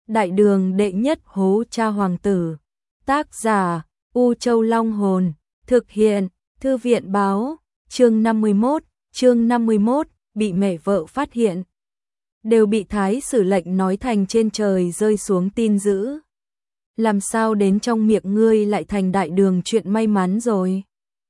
Đại đường đệ nhất hố cha hoàng tử. Tác giả U Châu Long Hồn. Thực hiện Thư viện Báo. Chương 51, bị mẹ vợ phát hiện. Đều bị thái sử lệnh nói thành trên trời rơi xuống tin dữ. Làm sao đến trong miệng ngươi lại thành đại đường chuyện may mắn rồi?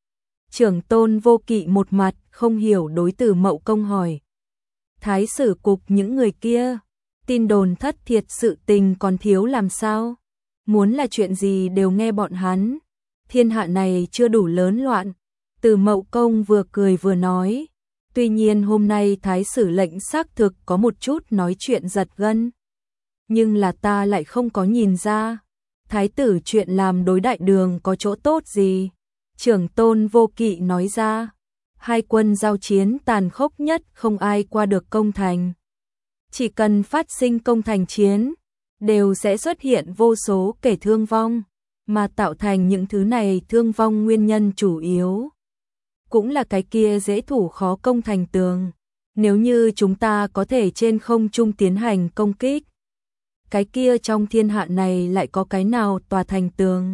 Trưởng tôn Vô Kỵ một mặt không hiểu đối Từ Mậu Công hỏi. Thái sử cục những người kia, tin đồn thất thiệt sự tình còn thiếu làm sao? Muốn là chuyện gì đều nghe bọn hắn. Thiên hạ này chưa đủ lớn loạn. Từ Mậu Công vừa cười vừa nói. Tuy nhiên hôm nay thái sử lệnh xác thực có một chút nói chuyện giật gân. Nhưng là ta lại không có nhìn ra. Thái tử chuyện làm đối đại đường có chỗ tốt gì? Trưởng tôn Vô Kỵ nói ra. Hai quân giao chiến tàn khốc nhất, không ai qua được công thành. Chỉ cần phát sinh công thành chiến, đều sẽ xuất hiện vô số kẻ thương vong, mà tạo thành những thứ này thương vong nguyên nhân chủ yếu. Cũng là cái kia dễ thủ khó công thành tường. Nếu như chúng ta có thể trên không trung tiến hành công kích, cái kia trong thiên hạ này lại có cái nào tòa thành tường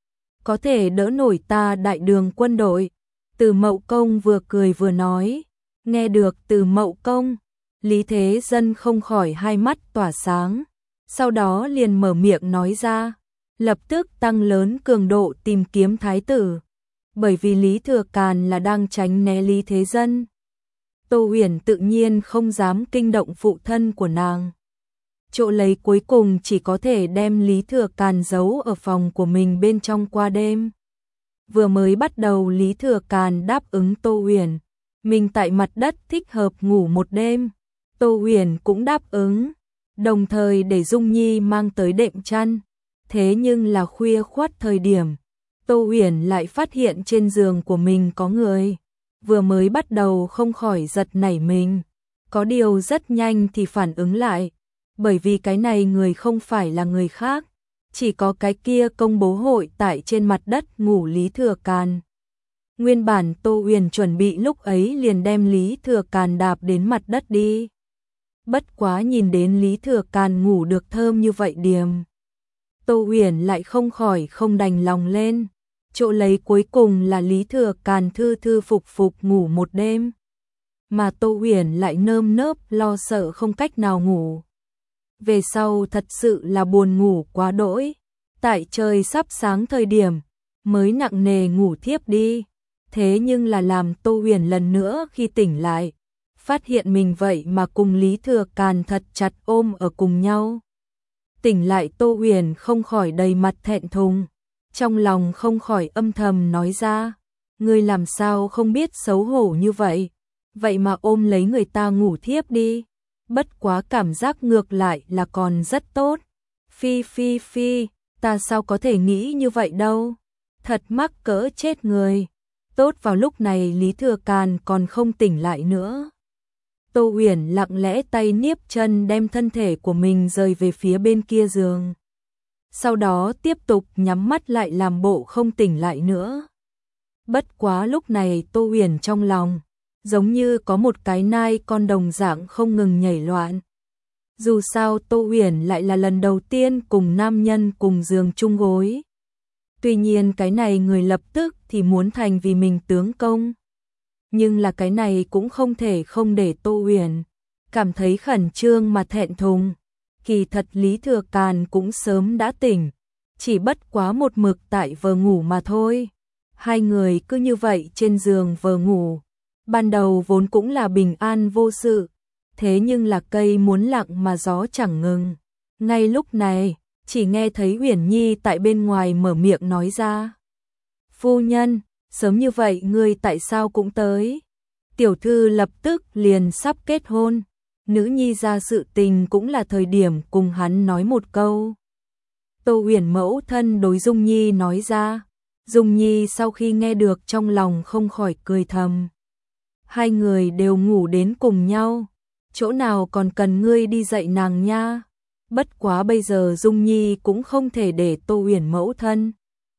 có thể đỡ nổi ta đại đường quân đội? Từ Mậu Công vừa cười vừa nói. Nghe được Từ Mậu Công, Lý Thế Dân không khỏi hai mắt tỏa sáng, sau đó liền mở miệng nói ra, lập tức tăng lớn cường độ tìm kiếm thái tử, bởi vì Lý Thừa Càn là đang tránh né Lý Thế Dân. Tô Huyền tự nhiên không dám kinh động phụ thân của nàng. Chỗ lấy cuối cùng chỉ có thể đem Lý Thừa Càn giấu ở phòng của mình bên trong qua đêm. Vừa mới bắt đầu Lý Thừa Càn đáp ứng Tô Huyền, mình tại mặt đất thích hợp ngủ một đêm. Tô Huyền cũng đáp ứng, đồng thời để Dung Nhi mang tới đệm chăn. Thế nhưng là khuya khoắt thời điểm, Tô Huyền lại phát hiện trên giường của mình có người. Vừa mới bắt đầu không khỏi giật nảy mình, có điều rất nhanh thì phản ứng lại, bởi vì cái này người không phải là người khác, chỉ có cái kia công bố hội tại trên mặt đất ngủ Lý Thừa Càn. Nguyên bản Tô Huyền chuẩn bị lúc ấy liền đem Lý Thừa Càn đạp đến mặt đất đi. Bất quá nhìn đến Lý Thừa Càn ngủ được thơm như vậy điềm, Tô Huyền lại không khỏi không đành lòng lên. Chỗ lấy cuối cùng là Lý Thừa Càn thư thư phục phục ngủ một đêm, mà Tô Huyền lại nơm nớp lo sợ không cách nào ngủ. Về sau thật sự là buồn ngủ quá đỗi, tại trời sắp sáng thời điểm mới nặng nề ngủ thiếp đi. Thế nhưng là làm Tô Huyền lần nữa khi tỉnh lại, phát hiện mình vậy mà cùng Lý Thừa Càn thật chặt ôm ở cùng nhau. Tỉnh lại Tô Huyền không khỏi đầy mặt thẹn thùng, trong lòng không khỏi âm thầm nói ra, ngươi làm sao không biết xấu hổ như vậy, vậy mà ôm lấy người ta ngủ thiếp đi. Bất quá cảm giác ngược lại là còn rất tốt. Phi phi phi, ta sao có thể nghĩ như vậy đâu, thật mắc cỡ chết người. Tốt vào lúc này Lý Thừa Càn còn không tỉnh lại nữa. Tô Huyền lặng lẽ tay niếp chân đem thân thể của mình rời về phía bên kia giường. Sau đó tiếp tục nhắm mắt lại làm bộ không tỉnh lại nữa. Bất quá lúc này Tô Huyền trong lòng giống như có một cái nai con đồng dạng không ngừng nhảy loạn. Dù sao Tô Huyền lại là lần đầu tiên cùng nam nhân cùng giường chung gối. Tuy nhiên cái này người lập tức thì muốn thành vì mình tướng công. Nhưng là cái này cũng không thể không để Tô Huyền cảm thấy khẩn trương mà thẹn thùng. Kỳ thật Lý Thừa Càn cũng sớm đã tỉnh, chỉ bất quá một mực tại vờ ngủ mà thôi. Hai người cứ như vậy trên giường vờ ngủ. Ban đầu vốn cũng là bình an vô sự, thế nhưng là cây muốn lặng mà gió chẳng ngừng. Ngay lúc này, chỉ nghe thấy Huyền Nhi tại bên ngoài mở miệng nói ra. Phu nhân, sớm như vậy ngươi tại sao cũng tới? Tiểu thư lập tức liền sắp kết hôn, nữ nhi ra sự tình cũng là thời điểm cùng hắn nói một câu. Tô Huyền mẫu thân đối Dung Nhi nói ra. Dung Nhi sau khi nghe được trong lòng không khỏi cười thầm. Hai người đều ngủ đến cùng nhau, chỗ nào còn cần ngươi đi dạy nàng nha. Bất quá bây giờ Dung Nhi cũng không thể để Tô Huyền mẫu thân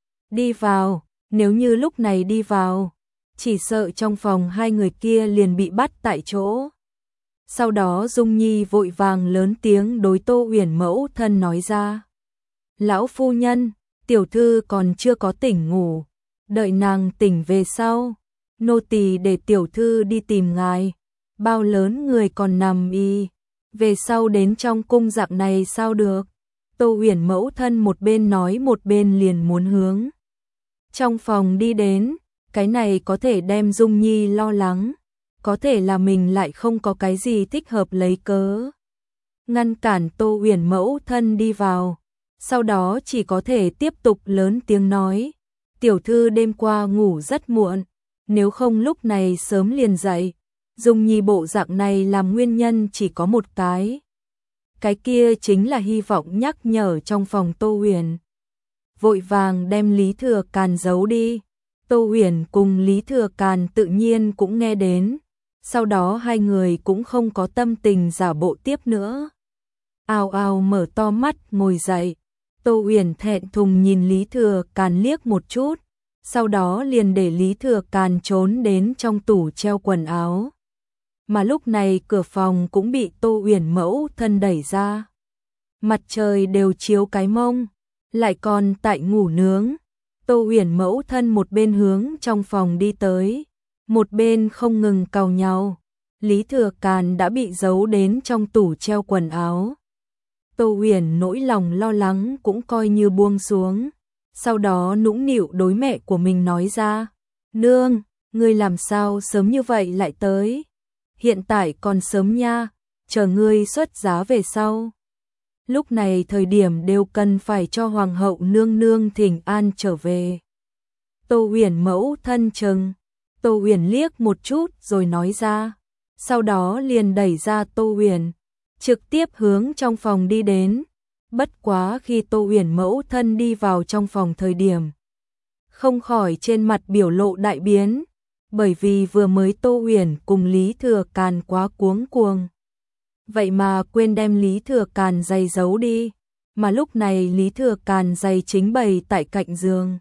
đi vào, nếu như lúc này đi vào, chỉ sợ trong phòng hai người kia liền bị bắt tại chỗ. Sau đó Dung Nhi vội vàng lớn tiếng đối Tô Uyển mẫu thân nói ra. Lão phu nhân, tiểu thư còn chưa có tỉnh ngủ, đợi nàng tỉnh về sau, nô tỳ để tiểu thư đi tìm ngài. Bao lớn người còn nằm y, về sau đến trong cung dạng này sao được. Tô Uyển mẫu thân một bên nói một bên liền muốn hướng trong phòng đi đến, cái này có thể đem Dung Nhi lo lắng, có thể là mình lại không có cái gì thích hợp lấy cớ ngăn cản Tô Uyển mẫu thân đi vào, sau đó chỉ có thể tiếp tục lớn tiếng nói, tiểu thư đêm qua ngủ rất muộn, nếu không lúc này sớm liền dậy. Dung Nhi bộ dạng này làm nguyên nhân chỉ có một cái kia chính là hy vọng nhắc nhở trong phòng Tô Uyển. Vội vàng đem Lý Thừa Càn giấu đi. Tô Uyển cùng Lý Thừa Càn tự nhiên cũng nghe đến, sau đó hai người cũng không có tâm tình giả bộ tiếp nữa. Ào ào mở to mắt ngồi dậy, Tô Uyển thẹn thùng nhìn Lý Thừa Càn liếc một chút, sau đó liền để Lý Thừa Càn trốn đến trong tủ treo quần áo. Mà lúc này cửa phòng cũng bị Tô Uyển mẫu thân đẩy ra. Mặt trời đều chiếu cái mông, lại còn tại ngủ nướng. Tô Uyển mẫu thân một bên hướng trong phòng đi tới, một bên không ngừng càu nhàu. Lý Thừa Càn đã bị giấu đến trong tủ treo quần áo. Tô Uyển nỗi lòng lo lắng cũng coi như buông xuống. Sau đó nũng nịu đối mẹ của mình nói ra, nương, ngươi làm sao sớm như vậy lại tới? Hiện tại còn sớm nha, chờ ngươi xuất giá về sau. Lúc này thời điểm đều cần phải cho hoàng hậu nương nương thỉnh an trở về. Tô Uyển mẫu thân chừng, Tô Uyển liếc một chút rồi nói ra, sau đó liền đẩy ra Tô Uyển, trực tiếp hướng trong phòng đi đến. Bất quá khi Tô Uyển mẫu thân đi vào trong phòng thời điểm, không khỏi trên mặt biểu lộ đại biến, bởi vì vừa mới Tô Uyển cùng Lý Thừa Càn quá cuống cuồng. Vậy mà quên đem Lý Thừa Càn giày giấu đi, mà lúc này Lý Thừa Càn giày chính bày tại cạnh giường.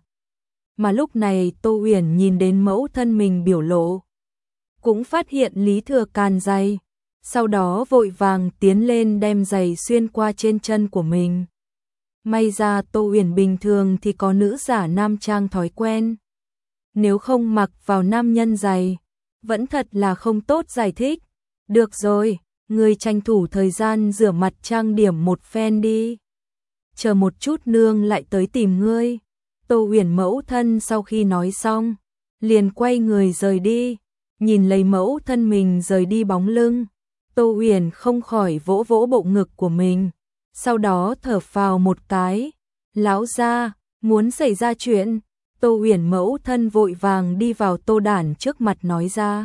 Mà lúc này Tô Uyển nhìn đến mẫu thân mình biểu lộ, cũng phát hiện Lý Thừa Càn giày, sau đó vội vàng tiến lên đem giày xuyên qua trên chân của mình. May ra Tô Uyển bình thường thì có nữ giả nam trang thói quen, nếu không mặc vào nam nhân giày, vẫn thật là không tốt giải thích. Được rồi, ngươi tranh thủ thời gian rửa mặt trang điểm một phen đi. Chờ một chút nương lại tới tìm ngươi. Tô Uyển mẫu thân sau khi nói xong, liền quay người rời đi, nhìn lấy mẫu thân mình rời đi bóng lưng. Tô Uyển không khỏi vỗ vỗ bộ ngực của mình, sau đó thở phào một cái. Lão gia, muốn xảy ra chuyện. Tô Uyển mẫu thân vội vàng đi vào Tô Đản trước mặt nói ra.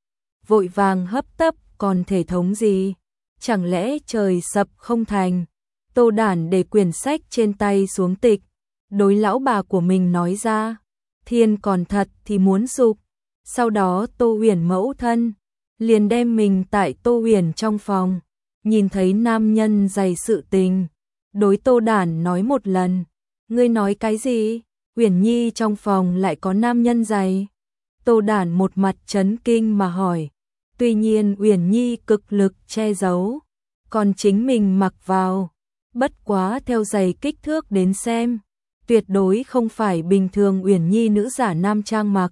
Vội vàng hấp tấp, còn thể thống gì? Chẳng lẽ trời sập không thành? Tô Đản để quyển sách trên tay xuống tịch, đối lão bà của mình nói ra. Thiên còn thật thì muốn sụp. Sau đó Tô Uyển mẫu thân liền đem mình tại Tô Uyển trong phòng, nhìn thấy nam nhân dày sự tình, đối Tô Đản nói một lần. Ngươi nói cái gì? Uyển Nhi trong phòng lại có nam nhân dày? Tô Đản một mặt chấn kinh mà hỏi. Tuy nhiên Uyển Nhi cực lực che giấu, còn chính mình mặc vào, bất quá theo giày kích thước đến xem, tuyệt đối không phải bình thường Uyển Nhi nữ giả nam trang mặc.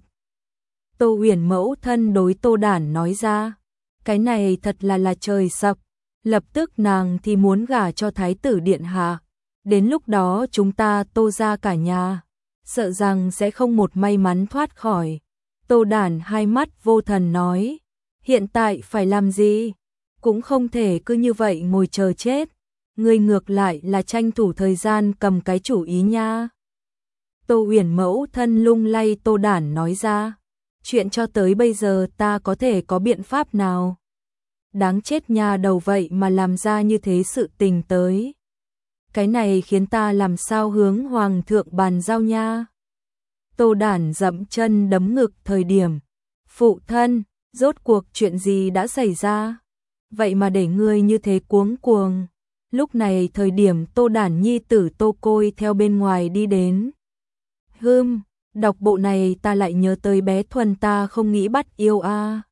Tô Uyển mẫu thân đối Tô Đản nói ra, cái này thật là trời sập, lập tức nàng thì muốn gả cho thái tử điện hạ, đến lúc đó chúng ta Tô gia cả nhà, sợ rằng sẽ không một may mắn thoát khỏi. Tô Đản hai mắt vô thần nói, hiện tại phải làm gì? Cũng không thể cứ như vậy ngồi chờ chết, ngươi ngược lại là tranh thủ thời gian cầm cái chủ ý nha. Tô Uyển mẫu thân lung lay Tô Đản nói ra, chuyện cho tới bây giờ ta có thể có biện pháp nào? Đáng chết nha, đầu vậy mà làm ra như thế sự tình tới. Cái này khiến ta làm sao hướng hoàng thượng bàn giao nha. Tô Đản dậm chân đấm ngực thời điểm, phụ thân, rốt cuộc chuyện gì đã xảy ra? Vậy mà để ngươi như thế cuống cuồng. Lúc này thời điểm Tô Đản nhi tử Tô Côi theo bên ngoài đi đến. Đọc bộ này ta lại nhớ tới bé Thuần, ta không nghĩ bắt yêu a.